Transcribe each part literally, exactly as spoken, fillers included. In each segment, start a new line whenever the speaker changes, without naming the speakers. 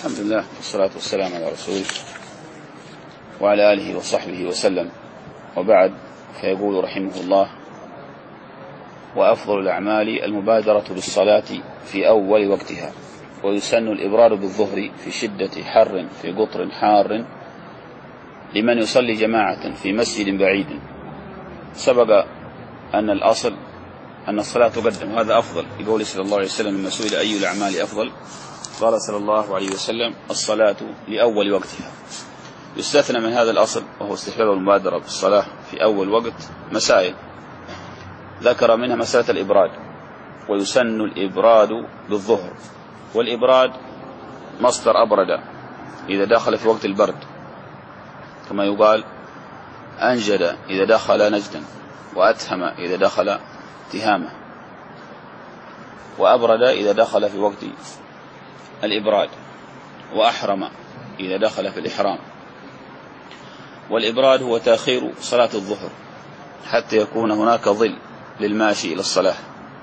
الحمد لله والصلاة والسلام على رسوله وعلى آله وصحبه وسلم، وبعد. فيقول رحمه الله: وأفضل الأعمال المبادرة بالصلاة في أول وقتها، ويسن الإبرار بالظهر في شدة حر في قطر حار لمن يصلي جماعة في مسجد بعيد. سبق أن الأصل أن الصلاة تقدم، هذا أفضل، يقول صلى الله عليه وسلم لما سئل أي الأعمال أفضل قال صلى الله عليه وسلم: الصلاة لأول وقتها. يستثنى من هذا الأصل وهو استحباب المبادرة بالصلاة في أول وقت مسائل، ذكر منها مسألة الإبراد، ويسن الإبراد بالظهر. والإبراد مصدر أبرد إذا دخل في وقت البرد، كما يقال أنجد إذا دخل نجدا، وأتهم إذا دخل تهامة، وأبرد إذا دخل في وقت الإبراد، وأحرم إذا دخل في الإحرام. والإبراد هو تأخير صلاة الظهر حتى يكون هناك ظل للماشي إلى الصلاة،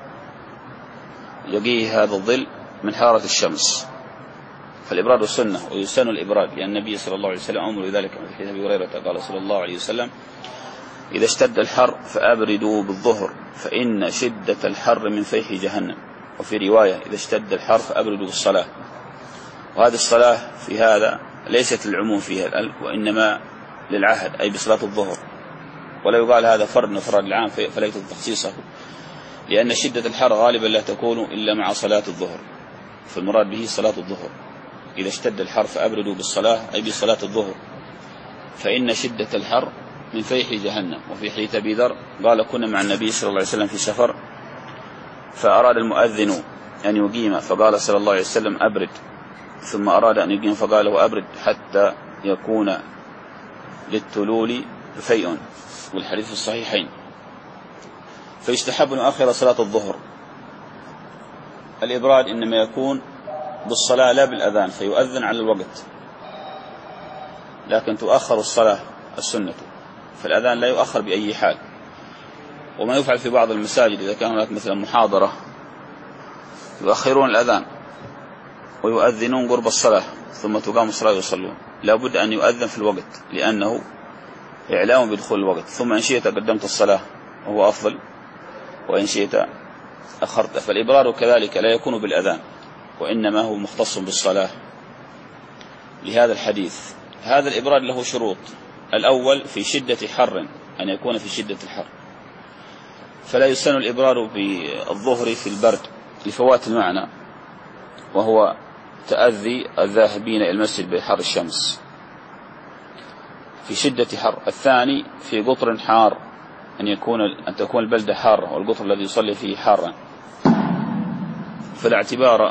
يقيه هذا الظل من حرارة الشمس، فالإبراد سنة ويسن الإبراد، لأن النبي صلى الله عليه وسلم أمر بذلك في حديث أبي هريرة قال صلى الله عليه وسلم: إذا اشتد الحر فأبردوا بالظهر فإن شدة الحر من فيح جهنم. وفي رواية: إذا اشتد الحر فأبردوا بالصلاة. وهذه الصلاة في هذا ليست للعموم فيها، وإنما للعهد، أي بصلاة الظهر، ولا يقال هذا فرد من أفراد العام فليت تخصيصه، لأن شدة الحر غالبا لا تكون إلا مع صلاة الظهر، فالمراد به صلاة الظهر. إذا اشتد الحر فأبردوا بالصلاة، أي بصلاة الظهر، فإن شدة الحر من فيح جهنم. وفي حديث أبي ذر قال: كنا مع النبي صلى الله عليه وسلم في سفر فأراد المؤذن أن يقيم فقال صلى الله عليه وسلم: أبرد، ثم أراد أن يقيم فقال له: أبرد حتى يكون للتلول فيء، والحديث في الصحيحين. فيستحب أن يؤخر صلاة الظهر. الإبراد إنما يكون بالصلاة لا بالأذان، فيؤذن على الوقت، لكن تؤخر الصلاة السنة، فالأذان لا يؤخر بأي حال. وما يفعل في بعض المساجد إذا كان هناك مثلا محاضرة يؤخرون الأذان ويؤذنون قرب الصلاة ثم تقام الصلاة ويصلون، لا بد أن يؤذن في الوقت، لأنه إعلام بدخول الوقت. ثم إن شئت قدمت الصلاة وهو أفضل، وإن شئت أخرت. فالإبرار كذلك لا يكون بالأذان، وإنما هو مختص بالصلاة لهذا الحديث. هذا الإبرار له شروط: الأول في شدة حر، أن يكون في شدة الحر، فلا يسن الإبرار بالظهر في البرد لفوات المعنى، وهو تأذي الذاهبين إلى المسجد بحر الشمس في شدة حر. الثاني في قطر حار، أن يكون أن تكون البلدة حارة والقطر الذي يصلي فيه حارا، فلا اعتبار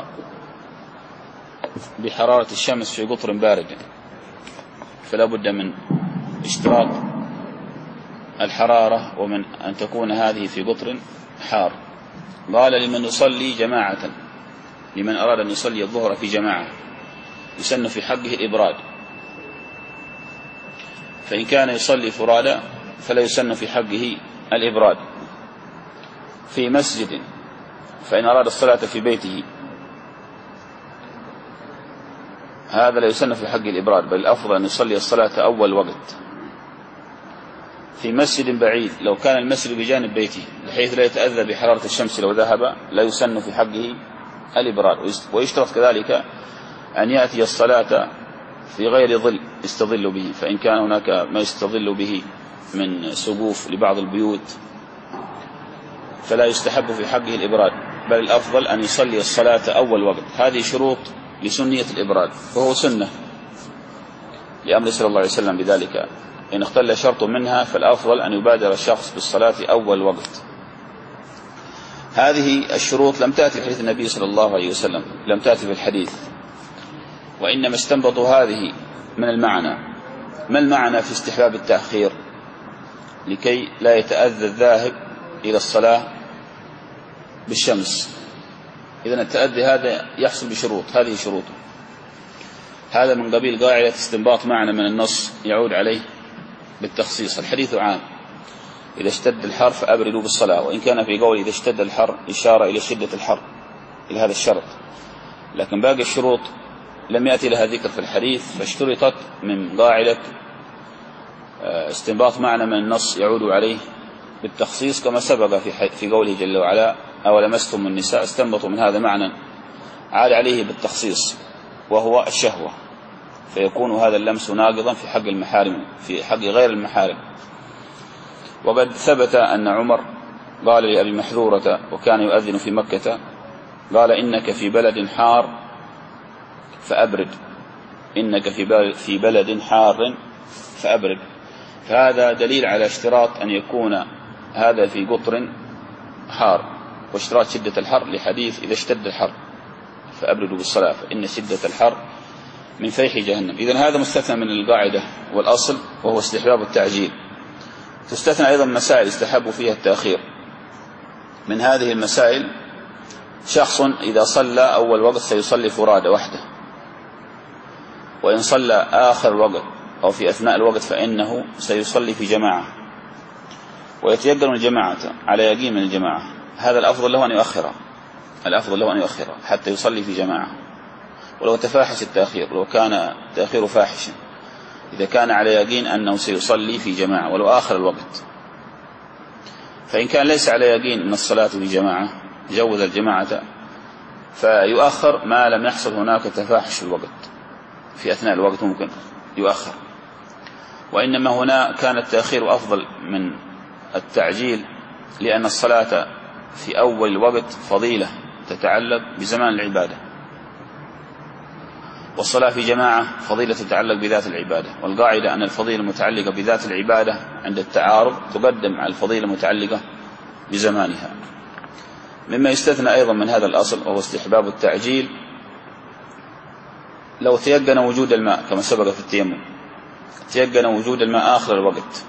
بحرارة الشمس في قطر بارد، فلا بد من اشتراط الحرارة ومن أن تكون هذه في قطر حار. قال: لمن يصلي جماعة، لمن أراد أن يصلي الظهر في جماعة يسن في حقه الإبراد. فإن كان يصلي فرادا فلا يسن في حقه الإبراد. في مسجد، فإن أراد الصلاة في بيته هذا لا يسن في حقه الإبراد، بل الأفضل أن يصلي الصلاة أول وقت. في مسجد بعيد، لو كان المسجد بجانب بيته بحيث لا يتأذى بحرارة الشمس لو ذهب، لا يسن في حقه الإبراد. ويشترط كذلك أن يأتي الصلاة في غير ظل يستظل به، فإن كان هناك ما يستظل به من سقوف لبعض البيوت فلا يستحب في حقه الإبراد، بل الأفضل أن يصلي الصلاة أول وقت. هذه شروط لسنية الإبراد، وهو سنة لأمر صلى الله عليه وسلم بذلك. إن اختل شرط منها فالأفضل أن يبادر الشخص بالصلاة أول وقت. هذه الشروط لم تأتي في حديث النبي صلى الله عليه وسلم، لم تأتي في الحديث، وإنما استنبطوا هذه من المعنى. ما المعنى في استحباب التأخير؟ لكي لا يتأذى الذاهب إلى الصلاة بالشمس. إذن التأذي هذا يحصل بشروط، هذه شروطه. هذا من قبيل قاعدة استنباط معنى من النص يعود عليه بالتخصيص. الحديث عام: إذا اشتد الحر فأبردوا بالصلاة، وإن كان في قول إذا اشتد الحر إشارة إلى شدة الحر، إلى هذا الشرط، لكن باقي الشروط لم يأتي لها ذكر في الحديث، فاشترطت من قاعدة استنباط معنى من النص يعود عليه بالتخصيص، كما سبق في في قوله جل وعلا أو لمستم النساء، استنبطوا من هذا معنى عاد عليه بالتخصيص وهو الشهوة، فيكون هذا اللمس ناقضا في حق المحارم في حق غير المحارم. وقد ثبت أن عمر قال لأبي محذورة وكان يؤذن في مكة، قال إنك في بلد حار فأبرد، إنك في بلد حار فأبرد. فهذا دليل على اشتراط أن يكون هذا في قطر حار، واشتراط شدة الحر لحديث إذا اشتد الحر فأبردوا بالصلاة فإن شدة الحر من فيح جهنم. إذن هذا مستثنى من القاعدة والأصل وهو استحباب التعجيل. تستثنى أيضا مسائل استحبوا فيها التأخير. من هذه المسائل شخص إذا صلى أول وقت سيصلي فرادى وحده، وإن صلى آخر وقت أو في أثناء الوقت فإنه سيصلي في جماعة، ويتيقن الجماعة على يقين من الجماعة. هذا الأفضل له أن يؤخر الأفضل له أن يؤخر حتى يصلي في جماعة، ولو تفاحش التأخير، لو كان التأخير فاحشا، إذا كان على يقين أنه سيصلي في جماعة ولو آخر الوقت. فإن كان ليس على يقين أن الصلاة في جماعة جوز الجماعة، فيؤخر ما لم يحصل هناك تفاحش في الوقت، في أثناء الوقت ممكن يؤخر. وإنما هنا كان التأخير أفضل من التعجيل، لأن الصلاة في أول الوقت فضيلة تتعلق بزمان العبادة، والصلاة في جماعة فضيلة تتعلق بذات العبادة. والقاعدة أن الفضيلة المتعلقة بذات العبادة عند التعارض تقدم على الفضيلة المتعلقة بزمانها. مما يستثنى أيضا من هذا الأصل وهو استحباب التعجيل لو تيقن وجود الماء، كما سبق في التيمم، تيقن وجود الماء آخر الوقت،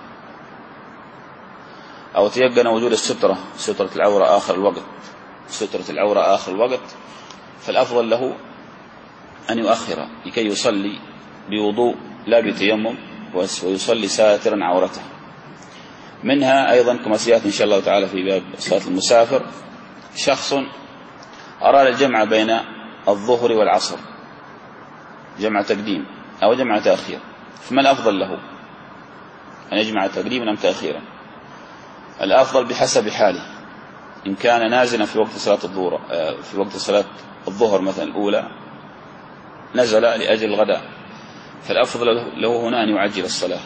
أو تيقن وجود السترة سترة العورة آخر الوقت سترة العورة آخر الوقت فالأفضل له أن يؤخر لكي يصلي بوضوء لا بتيمم، ويصلي ساترا عورته. منها أيضا كما سيأتي إن شاء الله تعالى في باب صلاة المسافر، شخص أراد الجمع بين الظهر والعصر، جمع تقديم أو جمع تأخير، فما الأفضل له؟ أن يجمع تقديما أم تأخيرا؟ الأفضل بحسب حاله. إن كان نازلا في وقت صلاة الظهر في وقت صلاة الظهر مثلا الأولى نزل لأجل الغداء، فالأفضل له هنا أن يعجل الصلاة.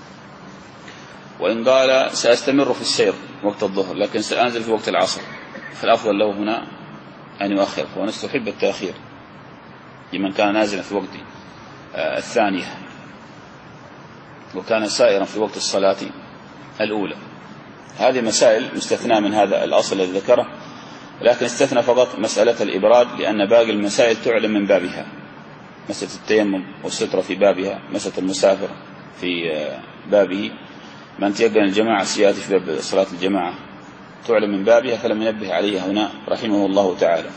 وإن قال سأستمر في السير وقت الظهر لكن سأنزل في وقت العصر، فالأفضل له هنا أن يؤخر، ونستحب التأخير لمن كان نازلا في وقت الثانية وكان سائرا في وقت الصلاة الأولى. هذه مسائل مستثنى من هذا الأصل الذي ذكره، لكن استثنى فقط مسألة الإبراد، لأن باقي المسائل تعلم من بابها، مسألة التيمم والسترة في بابها، مسألة المسافر في بابه، من تيقن الجماعة سياتي في باب صلاة الجماعة تعلم من بابها، فلم ينبه عليها هنا رحمه الله تعالى.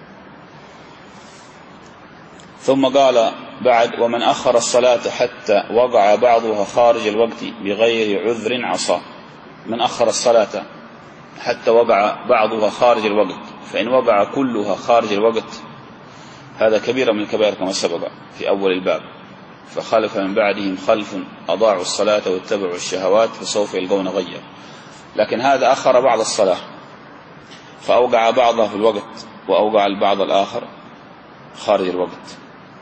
ثم قال بعد: ومن أخر الصلاة حتى وقع بعضها خارج الوقت بغير عذر عصى. من أخر الصلاة حتى وقع بعضها خارج الوقت، فإن وقع كلها خارج الوقت هذا كبيرة من الكبائر كما سبق في أول الباب. فخلف من بعدهم خلف أضاعوا الصلاة واتبعوا الشهوات فسوف يلقون غيا. لكن هذا أخر بعض الصلاة فأوقع بعضها في الوقت وأوقع البعض الآخر خارج الوقت.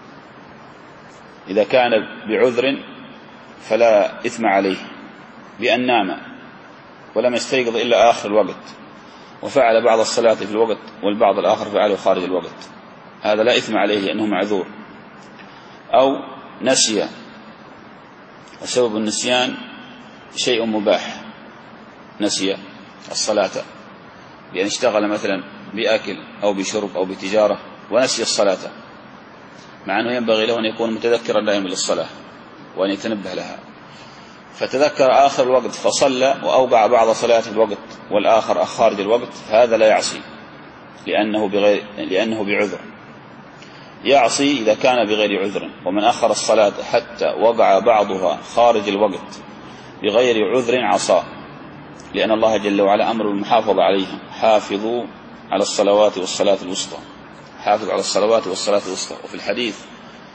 إذا كان بعذر فلا إثم عليه بأن نام ولم يستيقظ إلا آخر الوقت وفعل بعض الصلاة في الوقت والبعض الآخر فعله خارج الوقت، هذا لا إثم عليه لأنه معذور. أو نسي، وسبب النسيان شيء مباح، نسي الصلاة بأن اشتغل مثلا بأكل أو بشرب أو بتجارة ونسي الصلاة، مع أنه ينبغي له أن يكون متذكرا دائما للصلاة وأن يتنبه لها، فتذكر آخر الوقت فصلى وأوقع بعض صلاة الوقت والآخر خارج الوقت، فهذا لا يعصي لأنه, بغير لأنه بعذر. يعصي إذا كان بغير عذر. ومن أخر الصلاة حتى وقع بعضها خارج الوقت بغير عذر عصى، لأن الله جل وعلا أمر بالمحافظة عليها: حافظوا على الصلوات والصلاة الوسطى، حافظوا على الصلوات والصلاة الوسطى. وفي الحديث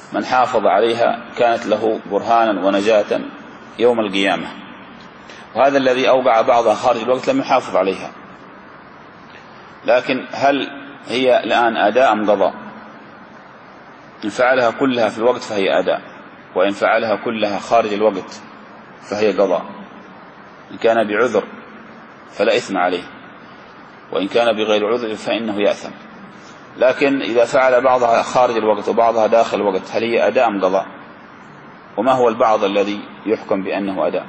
من حافظ عليها كانت له برهانا ونجاة يوم القيامة. وهذا الذي أوقع بعضها خارج الوقت لم يحافظ عليها. لكن هل هي الآن أداء أم قضاء؟ إن فعلها كلها في الوقت فهي أداء، وإن فعلها كلها خارج الوقت فهي قضاء. إن كان بعذر فلا إثم عليه، وإن كان بغير عذر فإنه يأثم. لكن إذا فعل بعضها خارج الوقت وبعضها داخل الوقت هل هي أداء أم قضاء؟ وما هو البعض الذي يحكم بأنه أداء؟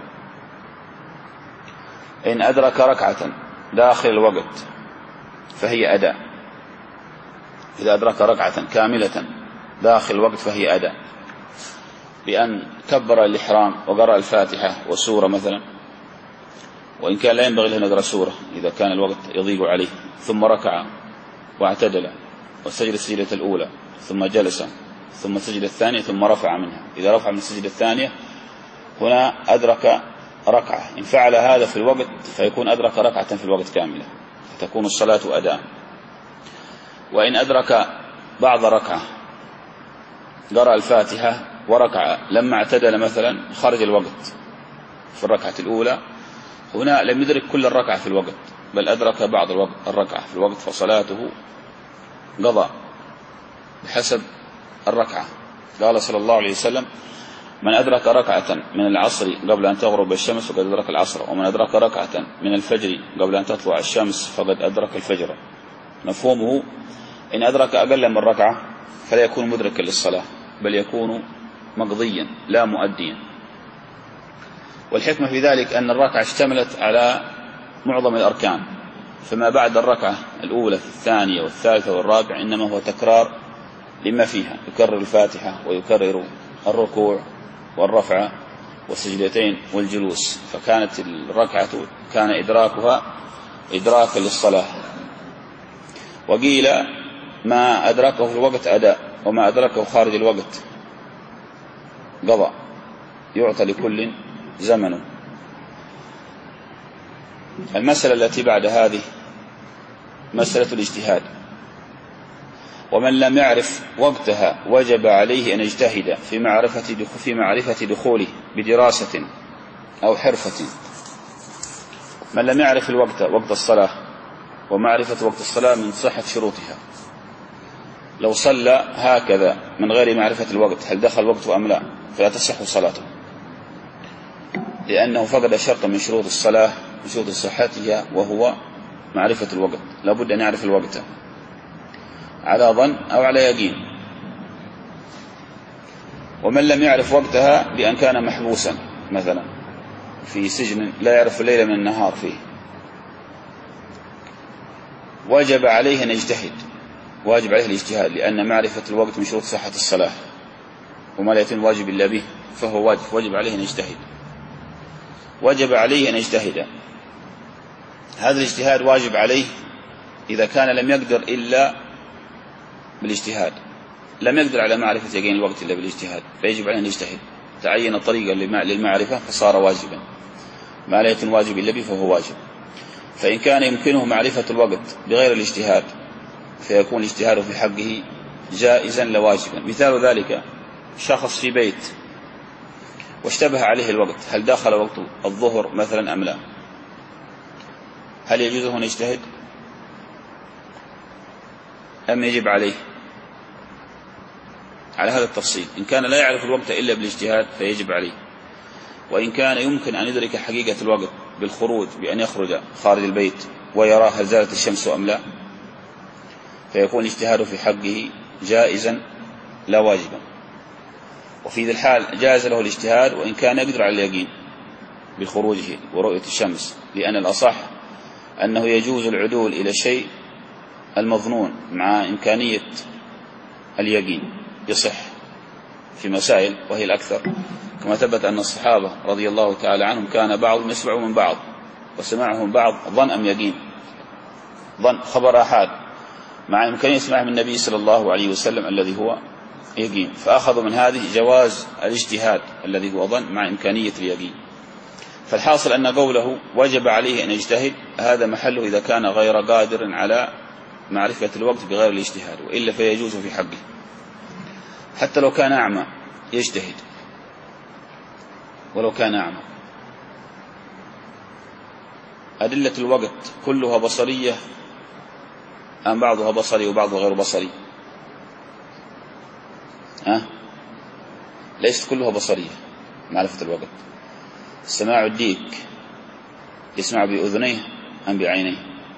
إن أدرك ركعة داخل الوقت فهي أداء. إذا أدرك ركعة كاملة داخل الوقت فهي أداء، بأن كبر الإحرام وقرأ الفاتحة والسورة مثلا، وإن كان لا ينبغي له أن يقرأ سورة إذا كان الوقت يضيق عليه، ثم ركع واعتدل وسجد السجدة الأولى ثم جلس ثم سجد الثانية ثم رفع منها. إذا رفع من السجدة الثانية هنا أدرك ركعة. إن فعل هذا في الوقت فيكون أدرك ركعة في الوقت كاملة، فتكون الصلاة أداء. وإن أدرك بعض ركعة قرأ الفاتحة وركع لما اعتدل مثلا خرج الوقت في الركعة الأولى، هنا لم يدرك كل الركعة في الوقت بل أدرك بعض الركعة في الوقت، فصلاته قضاء بحسب الركعة. قال صلى الله عليه وسلم: من أدرك ركعة من العصر قبل أن تغرب الشمس فقد أدرك العصر، ومن أدرك ركعة من الفجر قبل أن تطلع الشمس فقد أدرك الفجر. مفهومه: إن أدرك أقل من ركعة فلا يكون مدركا للصلاة بل يكون مقضيا لا مؤديا. والحكمة في ذلك أن الركعة اشتملت على معظم الأركان، فما بعد الركعة الأولى في الثانية والثالثة والرابعة إنما هو تكرار لما فيها، يكرر الفاتحة ويكرر الركوع والرفع والسجدتين والجلوس، فكانت الركعة كان إدراكها إدراكا للصلاة. وقيل ما أدركه في الوقت أداء، وما أدركه خارج الوقت قضاء، يعطى لكل زمن. المسألة التي بعد هذه مسألة الاجتهاد. ومن لم يعرف وقتها وجب عليه أن يجتهد في معرفة في معرفة دخوله بدراسة أو حرفة. من لم يعرف الوقت وقت الصلاة، ومعرفة وقت الصلاة من صحة شروطها، لو صلى هكذا من غير معرفة الوقت هل دخل وقته أم لا فلا تصح صلاته، لأنه فقد شرط من شروط الصلاة من شروط صحتها وهو معرفة الوقت. لابد أن يعرف الوقت على ظن أو على يقين. ومن لم يعرف وقتها بأن كان محبوسا مثلا في سجن لا يعرف الليل من النهار فيه، وجب عليه أن يجتهد، واجب عليه الاجتهاد، لأن معرفة الوقت من شروط صحة الصلاة، وما لا يتم واجب إلا به فهو واجب، وجب عليه أن يجتهد. وجب عليه أن يجتهد. هذا الاجتهاد واجب عليه إذا كان لم يقدر إلا بالاجتهاد، لم يقدر على معرفة يقين الوقت إلا بالاجتهاد، فيجب عليه أن يجتهد. تعين طريقا للمعرفة فصار واجبا، ما لا يتم واجب إلا به فهو واجب. فإن كان يمكنه معرفة الوقت بغير الاجتهاد فيكون الاجتهاد في حقه جائزا لواجبا. مثال ذلك: شخص في بيت واشتبه عليه الوقت، هل دخل وقت الظهر مثلا أم لا؟ هل يجوز أن يجتهد أم يجب عليه؟ على هذا التفصيل. إن كان لا يعرف الوقت إلا بالاجتهاد فيجب عليه. وإن كان يمكن أن يدرك حقيقة الوقت بالخروج، بأن يخرج خارج البيت ويرى هل زالت الشمس أم لا، فيكون الاجتهاد في حقه جائزا لا واجبا. وفي ذي الحال جاز له الاجتهاد وإن كان يقدر على اليقين بخروجه ورؤية الشمس، لأن الأصح أنه يجوز العدول إلى الشيء المظنون مع إمكانية اليقين، يصح في مسائل وهي الأكثر، كما ثبت أن الصحابة رضي الله تعالى عنهم كان بعضهم يسمع من بعض، وسمعهم بعض ظن أم يقين، ظن خبر أحد مع إمكانية يسمعه من النبي صلى الله عليه وسلم الذي هو يقين، فأخذوا من هذه جواز الاجتهاد الذي هو ظن مع إمكانية اليقين. فالحاصل أن قوله وجب عليه أن يجتهد هذا محله إذا كان غير قادر على معرفة الوقت بغير الاجتهاد، وإلا فيجوز في حقه. حتى لو كان أعمى يجتهد، ولو كان أعمى. أدلة الوقت كلها بصرية أم بعضها بصري وبعضها غير بصري؟ أه؟ ليست كلها بصرية معرفة الوقت. سماع الديك يسمع بأذنيه أم بعينيه؟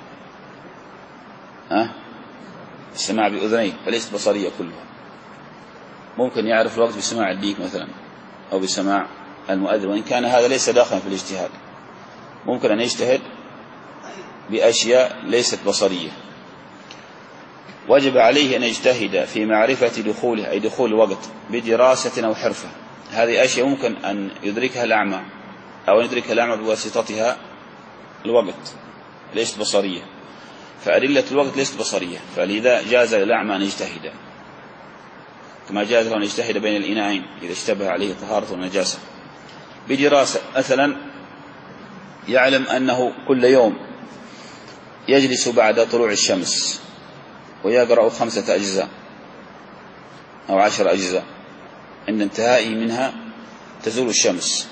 أه؟ السماع بأذنيه فليست بصرية كلها. ممكن يعرف الوقت بسماع الديك مثلا أو بسماع المؤذن، وإن كان هذا ليس داخلا في الاجتهاد. ممكن أن يجتهد بأشياء ليست بصرية. وجب عليه أن يجتهد في معرفة دخوله، أي دخول الوقت، بدراسة أو حرفة. هذه أشياء ممكن أن يدركها الأعمى أو أن يدركها الأعمى بواسطتها الوقت، ليست بصرية. فأدلة الوقت ليست بصرية، فلذا جاز للأعمى أن يجتهد، كما جاز له أن يجتهد بين الإناءين إذا اشتبه عليه طهارة ونجاسة. بدراسة مثلا يعلم أنه كل يوم يجلس بعد طلوع الشمس ويقرأ خمسة أجزاء أو عشر أجزاء، عند انتهائه منها تزول الشمس،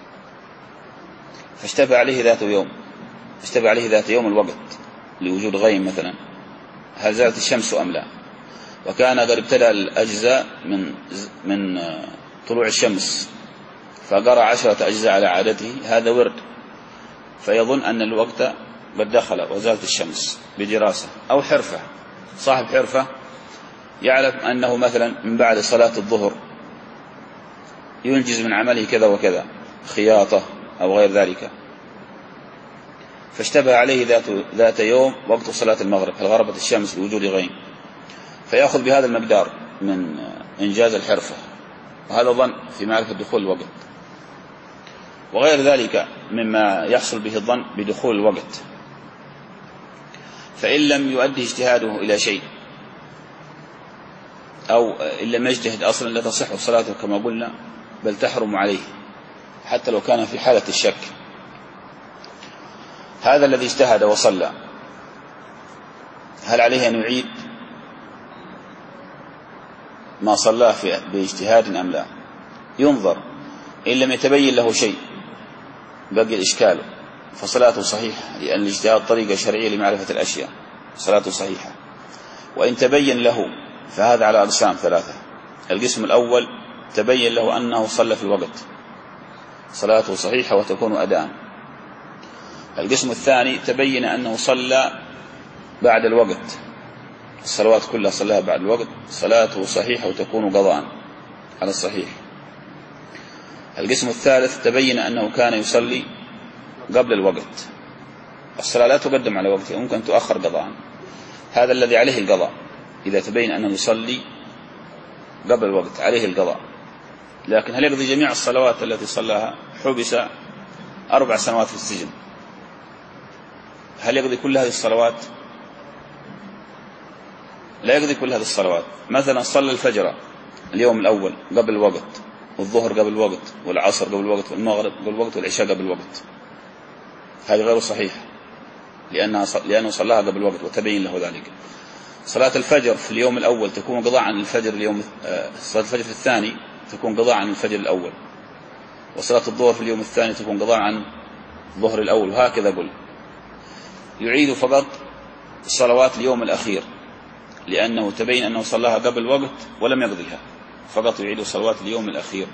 فاشتبه عليه ذات يوم اشتبه عليه ذات يوم الوقت لوجود غيم مثلا، هل زالت الشمس أم لا؟ وكان قد ابتدأ الأجزاء من من طلوع الشمس فقرأ عشرة أجزاء على عادته، هذا ورد، فيظن أن الوقت قد دخل وزالت الشمس بدراسة. أو حرفة، صاحب حرفة يعلم أنه مثلا من بعد صلاة الظهر ينجز من عمله كذا وكذا، خياطة أو غير ذلك، فاشتبه عليه ذات, ذات يوم وقت صلاة المغرب، هل غربت الشمس لوجود غيم، فيأخذ بهذا المقدار من إنجاز الحرفة، وهذا ظن في معرفة دخول الوقت. وغير ذلك مما يحصل به الظن بدخول الوقت. فإن لم يؤدي اجتهاده إلى شيء أو إن لم يجتهد أصلا لا تصح صلاته كما قلنا، بل تحرم عليه حتى لو كان في حالة الشك. هذا الذي اجتهد وصلى هل عليه أن يعيد ما صلاه باجتهاد أم لا؟ ينظر، إن لم يتبين له شيء بقي الإشكال فصلاته صحيحة، لأن الاجتهاد طريقة شرعية لمعرفة الأشياء، صلاته صحيحة. وإن تبين له فهذا على أقسام ثلاثة. القسم الأول تبين له أنه صلى في الوقت، صلاته صحيحة وتكون أداء. القسم الثاني تبين أنه صلى بعد الوقت، الصلوات كلها صلاها بعد الوقت، صلاته صحيحة وتكون قضاء على الصحيح. القسم الثالث تبين أنه كان يصلي قبل الوقت، الصلاة لا تقدم على وقتها، ممكن تؤخر قضاء، هذا الذي عليه القضاء. إذا تبين أنه يصلي قبل الوقت عليه القضاء. لكن هل يقضي جميع الصلوات التي صلاها؟ حبس أربع سنوات في السجن، هل يقضي كل هذه الصلوات؟ لا يقضي كل هذه الصلوات. مثلا صلى الفجر اليوم الأول قبل الوقت، والظهر قبل الوقت، والعصر قبل الوقت، والمغرب قبل الوقت، والعشاء قبل الوقت، هذه غير صحيحة لأنها لأنه صلاها قبل الوقت وتبين له ذلك. صلاة الفجر في اليوم الأول تكون قضاء عن الفجر اليوم صلاة الفجر في الثاني تكون قضاء عن الفجر الأول، وصلاة الظهر في اليوم الثاني تكون قضاء عن الظهر الأول، وهكذا قل. يعيد فقط صلوات اليوم الأخير لأنه تبين أنه صلاها قبل الوقت ولم يقضيها، فقط يعيد صلوات اليوم الأخير.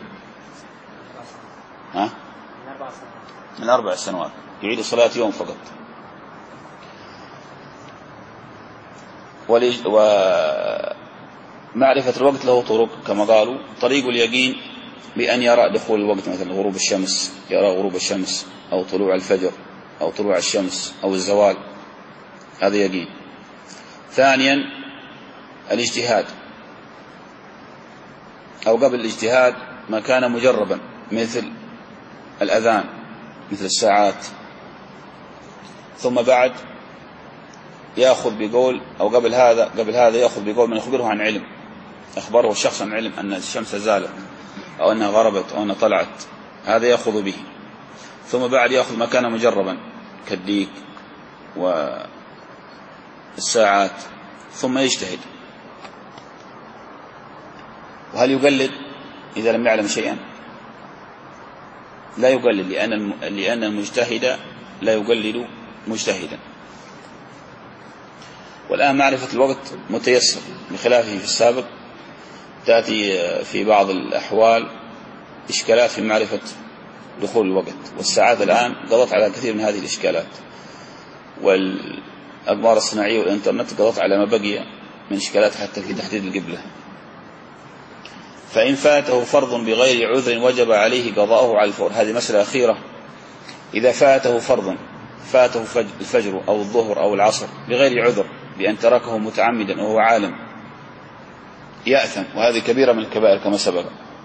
ها؟ من أربع سنوات يعيد صلاة يوم فقط. ومعرفة الوقت له طرق كما قالوا. طريق اليقين بأن يرى دخول الوقت، مثلا غروب الشمس، يرى غروب الشمس أو طلوع الفجر أو طلوع الشمس أو الزوال، هذا يقين. ثانيا الاجتهاد، أو قبل الاجتهاد ما كان مجربا مثل الأذان، مثل الساعات. ثم بعد يأخذ بقول، أو قبل هذا قبل هذا يأخذ بقول من يخبره عن علم، أخبره الشخص عن علم أن الشمس زالت أو أنها غربت أو أنها طلعت، هذا يأخذ به. ثم بعد يأخذ ما كان مجربا كالديك والساعات، ثم يجتهد. وهل يقلد إذا لم يعلم شيئا؟ لا يقلد، لأن لأن المجتهد لا يقلد مجتهدا. والآن معرفة الوقت متيسر بخلافه في السابق، تأتي في بعض الأحوال إشكالات في معرفة دخول الوقت، والساعات الآن قضت على كثير من هذه الإشكالات، والأقمار الصناعية والإنترنت قضت على ما بقي من إشكالات حتى في تحديد القبلة. فإن فاته فرض بغير عذر وجب عليه قضاؤه على الفور. هذه مسألة أخيرة. إذا فاته فرض، فاته الفجر أو الظهر أو العصر بغير عذر بأن تركه متعمدا وهو عالم، يأثم، وهذه كبيرة من الكبائر كما سبق.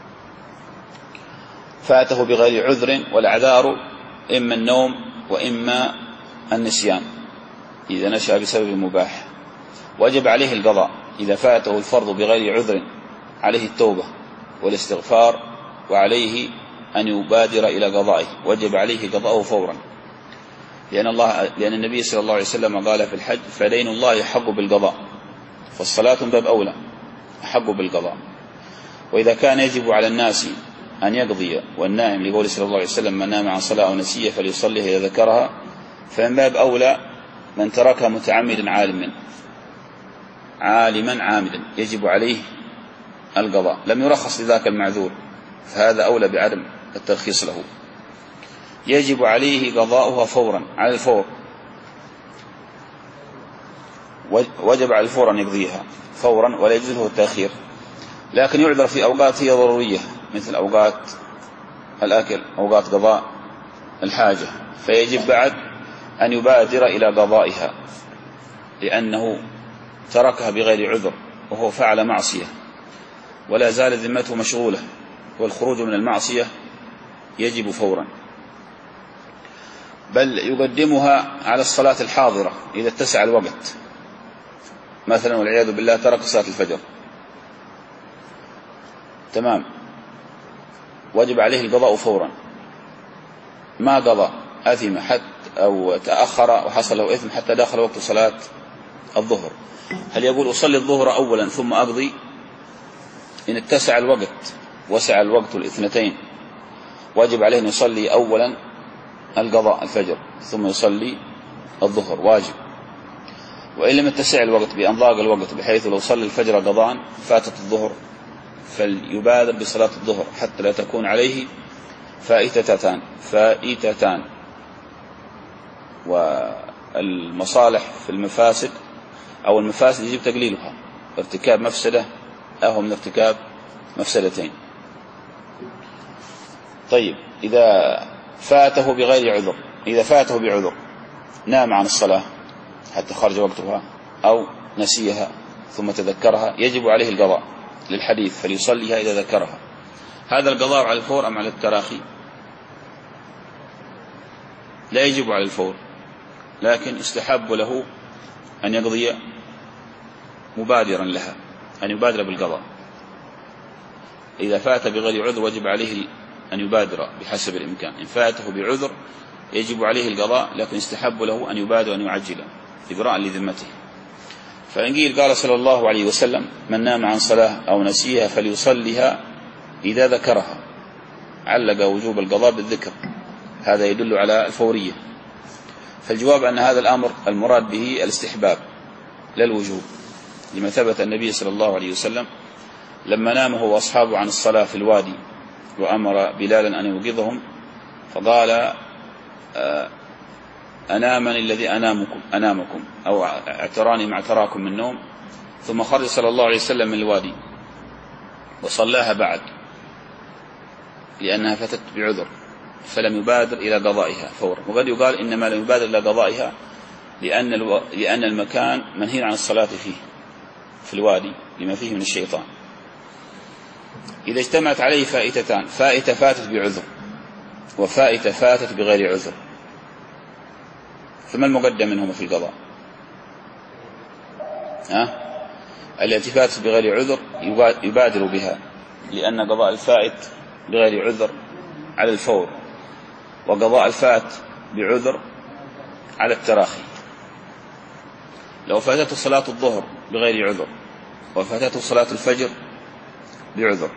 فاته بغير عذر، والأعذار إما النوم وإما النسيان إذا نشأ بسبب مباح، وجب عليه القضاء. إذا فاته الفرض بغير عذر عليه التوبة والاستغفار، وعليه أن يبادر إلى قضائه، وجب عليه قضاءه فورا، لأن الله لأن النبي صلى الله عليه وسلم قال في الحج: فدين الله أحق بالقضاء، فالصلاة من باب أولى أحق بالقضاء. وإذا كان يجب على الناس أن يقضي والنائم، لقول صلى الله عليه وسلم: من نام عن صلاة أو نسية فليصليها إذا ذكرها، فمن باب أولى من تركها متعمدا عالما عالما عامدا يجب عليه القضاء. لم يرخص لذاك المعذور، فهذا أولى بعدم الترخيص له. يجب عليه قضاؤها فورا، على الفور، وجب على الفور أن يقضيها فورا، ولا يجوز له التأخير. لكن يعذر في أوقات هي ضرورية، مثل أوقات الأكل، أوقات قضاء الحاجة، فيجب بعد أن يبادر إلى قضائها، لأنه تركها بغير عذر وهو فعل معصية ولا زالت ذمته مشغولة، والخروج من المعصية يجب فورا، بل يقدمها على الصلاة الحاضرة إذا اتسع الوقت. مثلا والعياذ بالله ترك صلاة الفجر، تمام، وجب عليه القضاء فورا. ما قضى أثم حتى أو تأخر وحصل له إثم حتى دخل وقت صلاة الظهر. هل يقول أصلي الظهر أولا ثم أقضي؟ إن اتسع الوقت، وسع الوقت الاثنتين، واجب عليه أن يصلي أولا القضاء الفجر ثم يصلي الظهر، واجب. وإن لم يتسع الوقت بأن ضاق الوقت بحيث لو صلى الفجر قضاء فاتت الظهر، فليبادر بصلاة الظهر حتى لا تكون عليه فائتتان فائتتان والمصالح في المفاسد أو المفاسد يجب تقليلها، ارتكاب مفسدة أهو من ارتكاب مفسدتين. طيب، إذا فاته بغير عذر، إذا فاته بعذر نام عن الصلاة حتى خرج وقتها أو نسيها ثم تذكرها، يجب عليه القضاء للحديث: فليصليها إذا ذكرها. هذا القضاء على الفور أم على التراخي؟ لا يجب على الفور، لكن استحب له أن يقضي مبادرا لها، أن يبادر بالقضاء. إذا فات بغير عذر وجب عليه أن يبادر بحسب الإمكان. إن فاته بعذر يجب عليه القضاء، لكن استحب له أن يبادر أن يعجل إبراء لذمته. فإن قيل قال صلى الله عليه وسلم: من نام عن صلاة أو نسيها فليصليها إذا ذكرها، علق وجوب القضاء بالذكر، هذا يدل على الفورية. فالجواب أن هذا الأمر المراد به الاستحباب لا الوجوب، لما ثبت النبي صلى الله عليه وسلم لما نام هو وأصحابه عن الصلاة في الوادي وأمر بلالا أن يوقظهم، فقال: أنامني الذي أنامكم أنامكم أو اعتراني مع تراكم من النوم. ثم خرج صلى الله عليه وسلم من الوادي وصلاها بعد لأنها فتت بعذر، فلم يبادر إلى قضائها فورا. وقد يقال إنما لم يبادر إلى قضائها لأن الو... لأن المكان منهي عن الصلاة فيه في الوادي لما فيه من الشيطان. إذا اجتمعت عليه فائتتان، فائتة فاتت بعذر وفائتة فاتت بغير عذر، فما المقدم منهما في القضاء؟ ها؟ التي فاتت بغير عذر يبادر بها، لأن قضاء الفائت بغير عذر على الفور، وقضاء الفات بعذر على التراخي. لو فاتته صلاة الظهر بغير عذر وفاتته صلاة الفجر بعذر،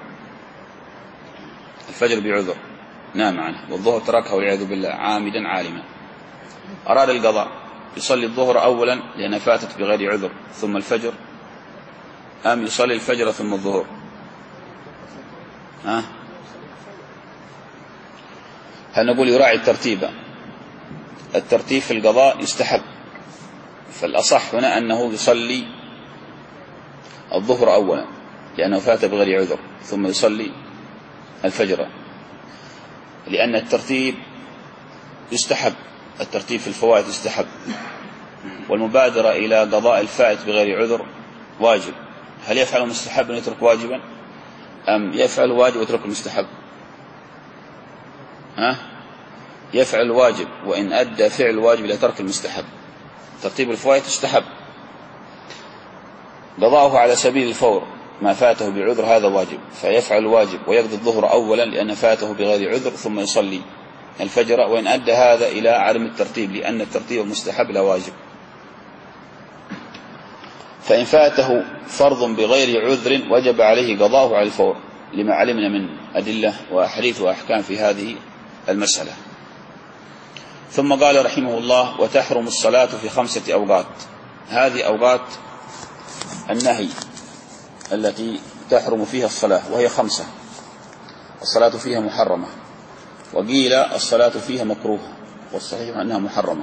الفجر بعذر نام عنه، والظهر تركه والعياذ بالله عامدا عالما، أراد القضاء، يصلي الظهر أولا لأنها فاتت بغير عذر ثم الفجر، أم يصلي الفجر ثم الظهر؟ ها؟ هل نقول يراعي الترتيب؟ الترتيب في القضاء يستحب، فالأصح هنا أنه يصلي الظهر أولا لأنه فات بغير عذر ثم يصلي الفجر، لأن الترتيب يستحب، الترتيب في الفوائد يستحب، والمبادرة إلى قضاء الفائت بغير عذر واجب. هل يفعل مستحب ويترك واجبا أم يفعل واجب ويترك المستحب؟ ها؟ يفعل الواجب وإن أدى فعل الواجب إلى ترك المستحب. ترتيب الفوائد يستحب، قضاؤه على سبيل الفور ما فاته بعذر هذا واجب، فيفعل الواجب ويقضي الظهر أولا لأن فاته بغير عذر ثم يصلي الفجر، وإن أدى هذا إلى عدم الترتيب لأن الترتيب مستحب لا واجب. فإن فاته فرض بغير عذر وجب عليه قضاؤه على الفور لما علمنا من أدلة وأحاديث وأحكام في هذه المسألة. ثم قال رحمه الله: وتحرم الصلاة في خمسة أوقات. هذه أوقات النهي التي تحرم فيها الصلاة، وهي خمسة، الصلاة فيها محرمة، وقيل الصلاة فيها مكروهة، والصحيح أنها محرمة،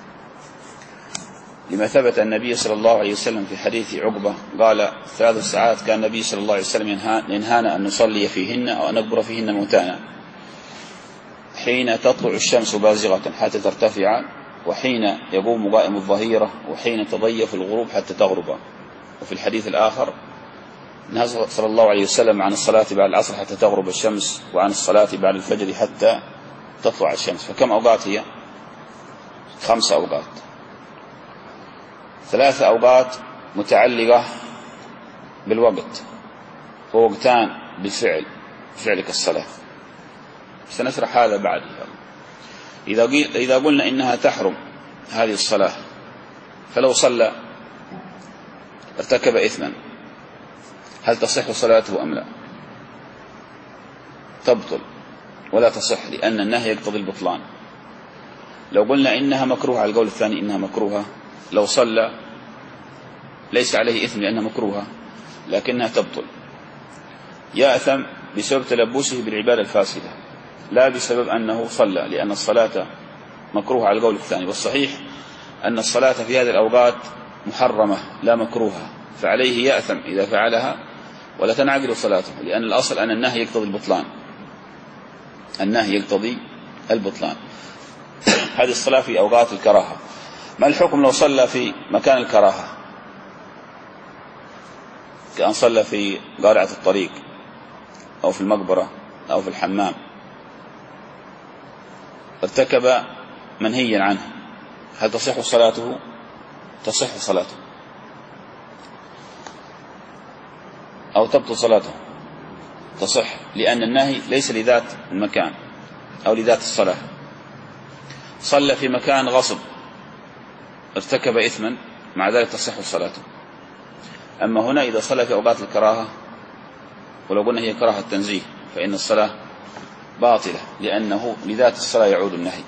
لما ثبت النبي صلى الله عليه وسلم في حديث عقبة قال: ثلاث ساعات كان النبي صلى الله عليه وسلم ينهانا أن نصلي فيهن أو أن نكبر فيهن موتانا: حين تطلع الشمس بازغة حتى ترتفع، وحين يقوم قائم الظهيرة، وحين تضيف الغروب حتى تغرب. وفي الحديث الآخر نهى صلى الله عليه وسلم عن الصلاة بعد العصر حتى تغرب الشمس، وعن الصلاة بعد الفجر حتى تطلع الشمس. فكم أوقات هي؟ خمس أوقات. ثلاث أوقات متعلقة بالوقت، ووقتان بالفعل، فعلك الصلاة. سنشرح هذا بعد. إذا إذا قلنا إنها تحرم هذه الصلاة، فلو صلى ارتكب إثما، هل تصح صلاته أم لا؟ تبطل ولا تصح، لأن النهي يقتضي البطلان. لو قلنا إنها مكروهة على القول الثاني إنها مكروهة، لو صلى ليس عليه إثم لأنها مكروهة، لكنها تبطل، يأثم بسبب تلبسه بالعبادة الفاسدة، لا بسبب أنه صلى، لأن الصلاة مكروهة على القول الثاني. والصحيح أن الصلاة في هذه الأوقات محرمة لا مكروهة، فعليه يأثم إذا فعلها ولا تنعقد صلاته، لأن الأصل أن النهي يقتضي البطلان، النهي يقتضي البطلان. هذه الصلاة في أوقات الكراهة. ما الحكم لو صلى في مكان الكراهة، كأن صلى في قارعة الطريق أو في المقبرة أو في الحمام، ارتكب منهيا عنه، هل تصح صلاته؟ تصح صلاته أو تبطل صلاته؟ تصح، لأن النهي ليس لذات المكان أو لذات الصلاة. صلى في مكان غصب ارتكب إثما، مع ذلك تصح صلاته. أما هنا إذا صلى في أوقات الكراهة، ولو قلنا هي كراهة تنزيه، فإن الصلاة باطلة، لأنه لذات الصلاة يعود النهي.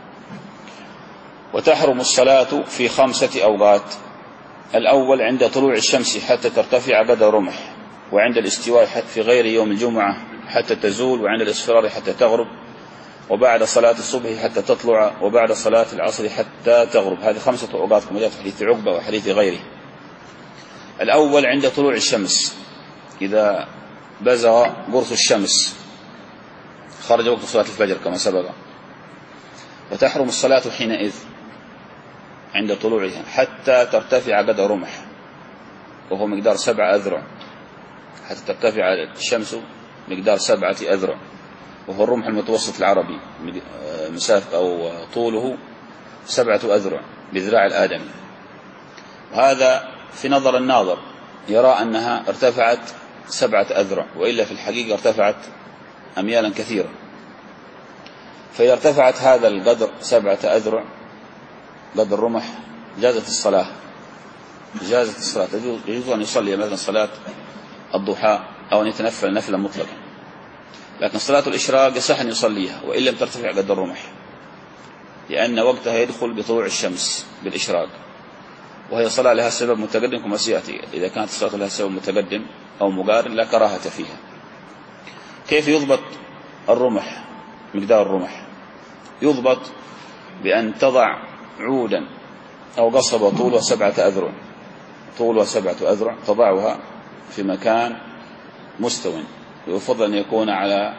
وتحرم الصلاة في خمسة أوقات: الأول عند طلوع الشمس حتى ترتفع قدر رمح، وعند الاستواء حتى في غير يوم الجمعة حتى تزول، وعند الإصفرار حتى تغرب، وبعد صلاة الصبح حتى تطلع، وبعد صلاة العصر حتى تغرب. هذه خمسة أوقات كما جاء في حديث عقبة وحديث غيره. الأول عند طلوع الشمس، إذا بزغ قرص الشمس خرج وقت صلاة الفجر كما سبق. وتحرم الصلاة حينئذ عند طلوعها حتى ترتفع قدر رمح، وهو مقدار سبع أذرع، حتى ترتفع الشمس مقدار سبعة أذرع، وهو الرمح المتوسط العربي، مسافة أو طوله سبعة أذرع بذراع الآدمي. وهذا في نظر الناظر يرى أنها ارتفعت سبعة أذرع، وإلا في الحقيقة ارتفعت أميالا كثيرة. فإذا ارتفعت هذا القدر سبعة أذرع قدر الرمح جازت الصلاة، جازت الصلاة. يجوز أن يصلي مثلا صلاة الضحى أو أن يتنفل نفلا مطلقا. لكن صلاة الإشراق يصح أن يصليها وإن لم ترتفع قد الرمح، لأن وقتها يدخل بطلوع الشمس بالإشراق، وهي صلاة لها سبب متقدم كما سيأتي. إذا كانت الصلاة لها سبب متقدم أو مقارن لا كراهة فيها. كيف يضبط الرمح؟ مقدار الرمح يضبط بأن تضع عودا أو قصبة طولها سبعة أذرع، طولها سبعة أذرع تضعها في مكان مستو، ويفضل أن يكون على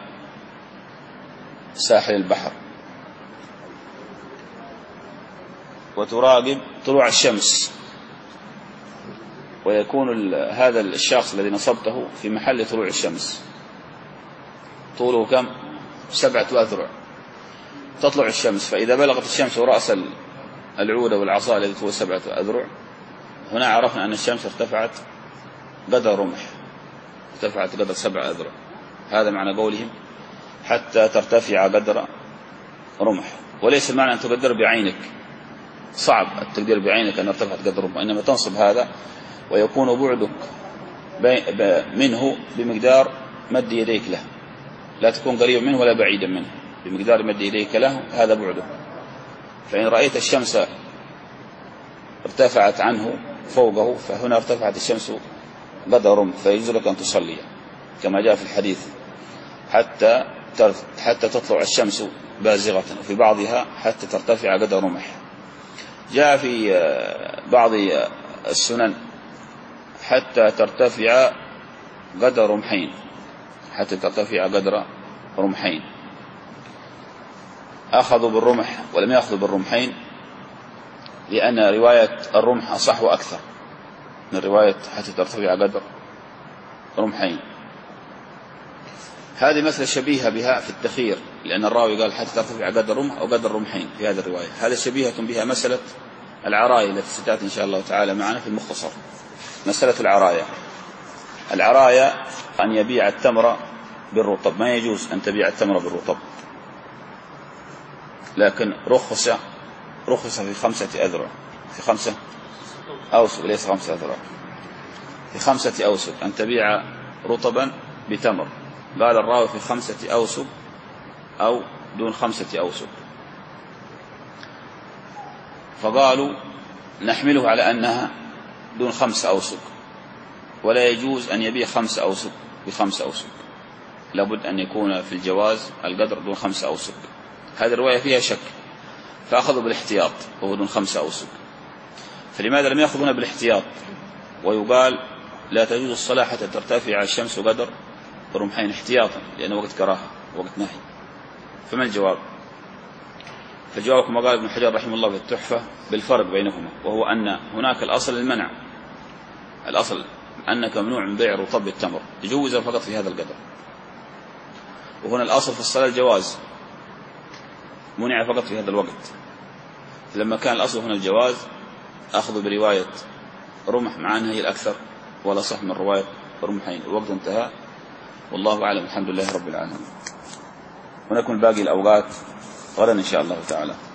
ساحل البحر، وتراقب طلوع الشمس، ويكون هذا الشخص الذي نصبته في محل طلوع الشمس. طوله كم؟ سبعة أذرع. تطلع الشمس، فإذا بلغت الشمس رأس العودة والعصا الذي طول سبعة أذرع، هنا عرفنا أن الشمس ارتفعت قدر رمح، ارتفعت قدر سبعة أذرع. هذا معنى قولهم حتى ترتفع قدر رمح، وليس المعنى أن تقدر بعينك، صعب التقدير بعينك أن ارتفعت قدر رمح، إنما تنصب هذا ويكون بعدك منه بمقدار مد يديك له، لا تكون قريبا منه ولا بعيدا منه، بمقدار مد يديك له هذا بعده. فإن رأيت الشمس ارتفعت عنه فوقه، فهنا ارتفعت الشمس قدر رمح، فيجوز لك أن تصلي كما جاء في الحديث حتى حتى تطلع الشمس بازغة، وفي بعضها حتى ترتفع قدر رمح. جاء في بعض السنن حتى ترتفع قدر رمحين، حتى ترتفع قدر رمحين. أخذوا بالرمح ولم يأخذوا بالرمحين، لأن رواية الرمح أصح وأكثر من رواية حتى ترتفع قدر رمحين. هذه مثل شبيهة بها في التخير، لأن الراوي قال حتى ترتفع قدر رمح أو قدر رمحين في هذه الرواية. هذا شبيهة بها مسألة العراية التي ستأتي إن شاء الله تعالى معنا في المختصر. مسألة العراية، العراية أن يبيع التمر بالرطب، ما يجوز أن تبيع التمر بالرطب، لكن رخص رخص في خمسة أذرع، في خمسة أوسق، ليس خمسة أذرع، في خمسة أوسق أن تبيع رطبا بتمر. قال الراوي في خمسة أوسق أو دون خمسة أوسق، فقالوا نحمله على أنها دون خمسة أوسق، ولا يجوز أن يبيع خمسة أوسق بخمسة أوسق، لابد أن يكون في الجواز القدر دون خمسة أوسق. هذه الرواية فيها شك، فأخذوا بالاحتياط وهو دون خمسة أوسق. فلماذا لم يأخذون بالاحتياط ويقال لا تجوز الصلاة حتى ترتفع الشمس قدر رمحين احتياطا، لأنه وقت كراهة وقت نهي؟ فما الجواب؟ فالجواب كما قال ابن حجر رحمه الله في التحفة بالفرق بينهما، وهو أن هناك الأصل المنع، الأصل أنك ممنوع من بيع رطب التمر، يجوز فقط في هذا القدر. وهنا الأصل في الصلاة الجواز، منع فقط في هذا الوقت. لما كان الأصل هنا الجواز أخذوا برواية رمح مع أنها هي الأكثر، ولا صح من رواية رمحين. الوقت انتهى، والله أعلم، الحمد لله رب العالمين. ونكون باقي الأوقات غدا إن شاء الله تعالى.